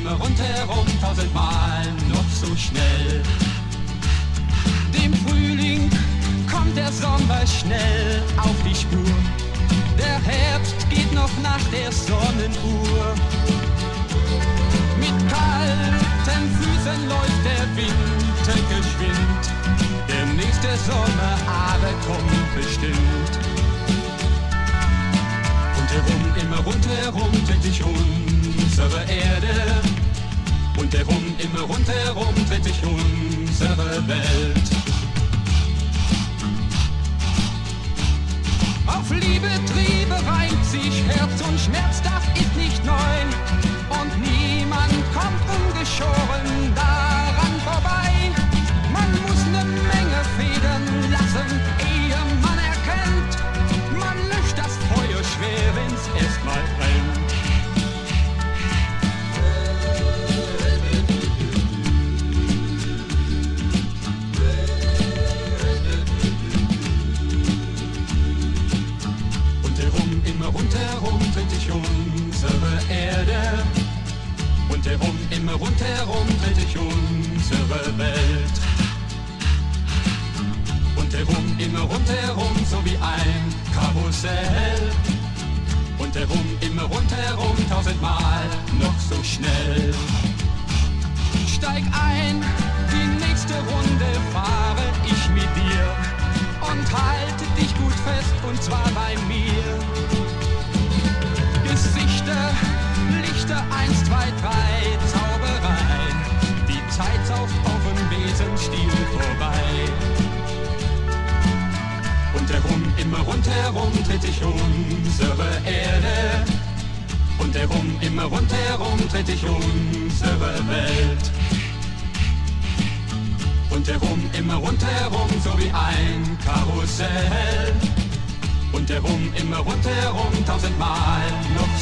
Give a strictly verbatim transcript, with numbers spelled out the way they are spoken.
immer rundherum tausendmal noch so schnell. Dem Frühling kommt der Sommer schnell auf die Spur. Der Herbst geht noch nach der Sonnenuhr. Mit kalten Füßen läuft der Winter geschwind. Der nächste Sommer aber kommt bestimmt. Und herum, immer rundherum dreht sich unsere Erde. Und herum, immer rundherum dreht sich unsere Welt. Auf Liebe, Triebe reimt sich Herz und Schmerz, das ist nicht neu. Und niemand kommt ungeschoren daran vorbei. Man muss ne Menge Federn lassen, ehe man erkennt. Man löscht das Feuer schwer, wenn's erstmal brennt. Rundherum dreht sich unsere Erde. Und herum, immer rundherum dreht sich unsere Welt. Und herum, immer rundherum, so wie ein Karussell. Und herum, immer rundherum, tausendmal noch so schnell. Steig ein, die nächste Runde fahre ich mit dir. Und halte dich gut fest, und zwar bei mir. Gesichter, Lichter, eins, zwei, drei, Zauberei. Die Zeit sauft auf dem Besenstiel vorbei. Und herum, immer rundherum dreht sich unsere Erde. Und herum, immer rundherum dreht sich unsere Welt. Und herum, immer rundherum, so wie ein Karussell. Und herum, immer rundherum, tausendmal noch